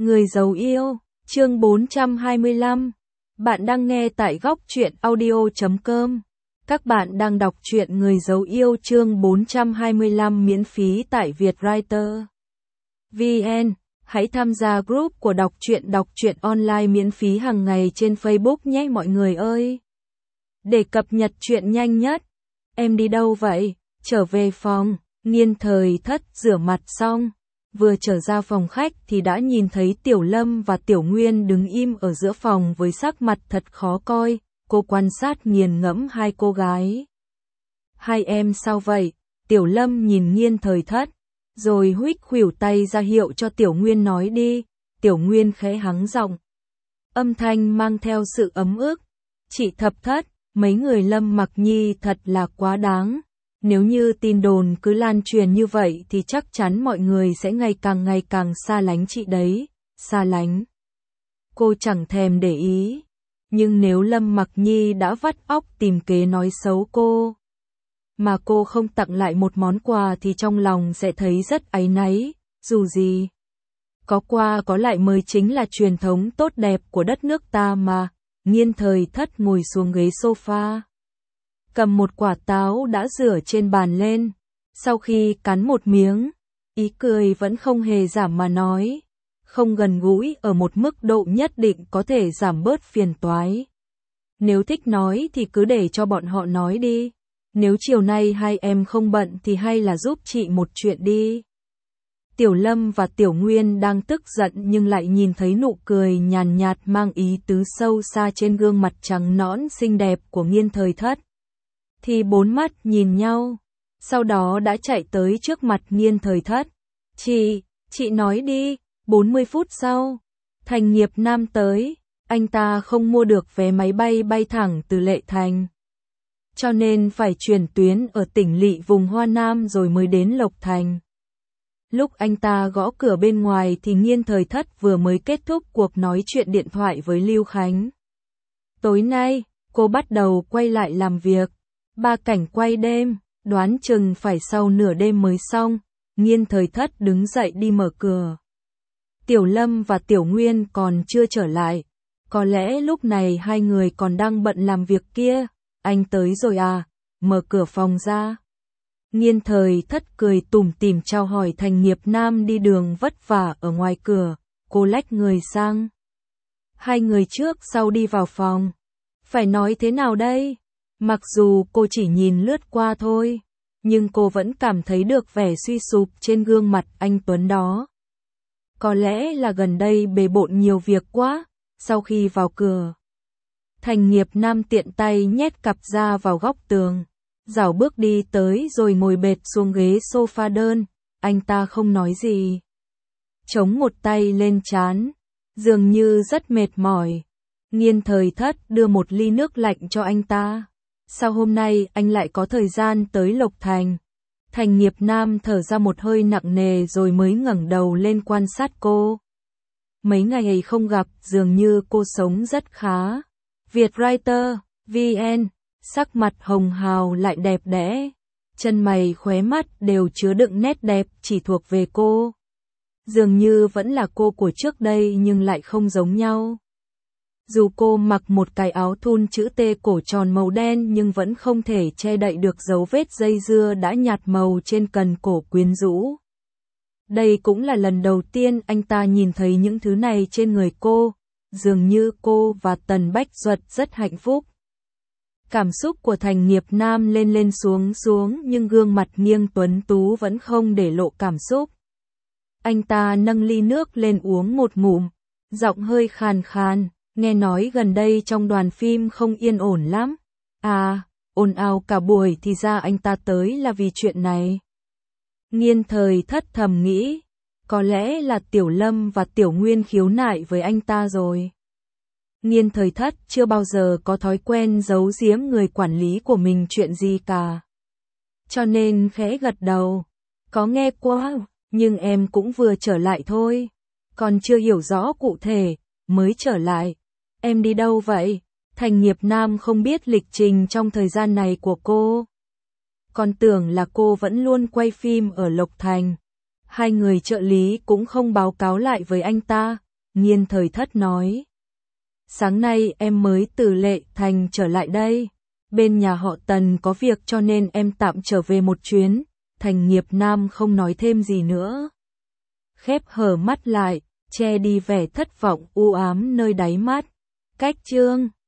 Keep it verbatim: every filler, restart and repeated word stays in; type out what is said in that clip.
Người giấu yêu, chương bốn trăm hai mươi lăm. Bạn đang nghe tại góc truyện audio chấm com. Các bạn đang đọc truyện Người giấu yêu chương bốn trăm hai mươi lăm miễn phí tại Vietwriter. vê en. Hãy tham gia group của đọc truyện đọc truyện online miễn phí hàng ngày trên Facebook nhé mọi người ơi. Để cập nhật truyện nhanh nhất. Em đi đâu vậy? Trở về phòng. Niên Thời Thất rửa mặt xong, vừa trở ra phòng khách thì đã nhìn thấy Tiểu Lâm và Tiểu Nguyên đứng im ở giữa phòng với sắc mặt thật khó coi. Cô quan sát nghiền ngẫm hai cô gái. Hai em sao vậy? Tiểu Lâm nhìn Niên Thời Thất, rồi huých khuỷu tay ra hiệu cho Tiểu Nguyên nói đi. Tiểu Nguyên khẽ hắng giọng, âm thanh mang theo sự ấm ức. Chị Thập Thất, mấy người Lâm Mặc Nhi thật là quá đáng. Nếu như tin đồn cứ lan truyền như vậy thì chắc chắn mọi người sẽ ngày càng ngày càng xa lánh chị đấy, xa lánh. Cô chẳng thèm để ý, nhưng nếu Lâm Mặc Nhi đã vắt óc tìm kế nói xấu cô, mà cô không tặng lại một món quà thì trong lòng sẽ thấy rất áy náy, dù gì. Có qua có lại mới chính là truyền thống tốt đẹp của đất nước ta mà. Niên Thời Thất ngồi xuống ghế sofa, cầm một quả táo đã rửa trên bàn lên, sau khi cắn một miếng, ý cười vẫn không hề giảm mà nói, không gần gũi ở một mức độ nhất định có thể giảm bớt phiền toái. Nếu thích nói thì cứ để cho bọn họ nói đi, nếu chiều nay hai em không bận thì hay là giúp chị một chuyện đi. Tiểu Lâm và Tiểu Nguyên đang tức giận nhưng lại nhìn thấy nụ cười nhàn nhạt mang ý tứ sâu xa trên gương mặt trắng nõn xinh đẹp của Niên Thời Thất, thì bốn mắt nhìn nhau, sau đó đã chạy tới trước mặt Niên Thời Thất. Chị, chị nói đi. bốn mươi phút sau, Thành Nghiệp Nam tới, anh ta không mua được vé máy bay bay thẳng từ Lệ Thành, cho nên phải chuyển tuyến ở tỉnh lỵ vùng Hoa Nam rồi mới đến Lộc Thành. Lúc anh ta gõ cửa bên ngoài thì Niên Thời Thất vừa mới kết thúc cuộc nói chuyện điện thoại với Lưu Khánh. Tối nay, cô bắt đầu quay lại làm việc. Ba cảnh quay đêm, đoán chừng phải sau nửa đêm mới xong. Niên Thời Thất đứng dậy đi mở cửa. Tiểu Lâm và Tiểu Nguyên còn chưa trở lại. Có lẽ lúc này hai người còn đang bận làm việc kia. Anh tới rồi à? Mở cửa phòng ra. Niên Thời Thất cười tủm tỉm chào hỏi Thành Nghiệp Nam đi đường vất vả ở ngoài cửa. Cô lách người sang. Hai người trước sau đi vào phòng. Phải nói thế nào đây? Mặc dù cô chỉ nhìn lướt qua thôi, nhưng cô vẫn cảm thấy được vẻ suy sụp trên gương mặt anh Tuấn đó. Có lẽ là gần đây bề bộn nhiều việc quá. Sau khi vào cửa, Thành Nghiệp Nam tiện tay nhét cặp ra vào góc tường, dảo bước đi tới rồi ngồi bệt xuống ghế sofa đơn. Anh ta không nói gì, chống một tay lên trán, dường như rất mệt mỏi. Niên Thời Thất đưa một ly nước lạnh cho anh ta. Sao hôm nay anh lại có thời gian tới Lộc Thành? Thành Nghiệp Nam thở ra một hơi nặng nề rồi mới ngẩng đầu lên quan sát cô. Mấy ngày không gặp, dường như cô sống rất khá. Vietwriter, vê en, sắc mặt hồng hào lại đẹp đẽ. Chân mày khóe mắt đều chứa đựng nét đẹp chỉ thuộc về cô. Dường như vẫn là cô của trước đây nhưng lại không giống nhau. Dù cô mặc một cái áo thun chữ T cổ tròn màu đen nhưng vẫn không thể che đậy được dấu vết dây dưa đã nhạt màu trên cần cổ quyến rũ. Đây cũng là lần đầu tiên anh ta nhìn thấy những thứ này trên người cô, dường như cô và Tần Bách Duật rất hạnh phúc. Cảm xúc của Thành Nghiệp Nam lên lên xuống xuống nhưng gương mặt nghiêng tuấn tú vẫn không để lộ cảm xúc. Anh ta nâng ly nước lên uống một ngụm, giọng hơi khàn khàn. Nghe nói gần đây trong đoàn phim không yên ổn lắm. À, ồn ào cả buổi thì ra anh ta tới là vì chuyện này. Niên Thời Thất thầm nghĩ, có lẽ là Tiểu Lâm và Tiểu Nguyên khiếu nại với anh ta rồi. Niên Thời Thất chưa bao giờ có thói quen giấu giếm người quản lý của mình chuyện gì cả. Cho nên khẽ gật đầu. Có nghe qua, nhưng em cũng vừa trở lại thôi. Còn chưa hiểu rõ cụ thể, mới trở lại. Em đi đâu vậy? Thành Nghiệp Nam không biết lịch trình trong thời gian này của cô. Còn tưởng là cô vẫn luôn quay phim ở Lộc Thành. Hai người trợ lý cũng không báo cáo lại với anh ta. Nghiên Thời Thất nói. Sáng nay em mới từ Lệ Thành trở lại đây. Bên nhà họ Tần có việc cho nên em tạm trở về một chuyến. Thành Nghiệp Nam không nói thêm gì nữa. Khép hờ mắt lại, che đi vẻ thất vọng u ám nơi đáy mắt. Cách chương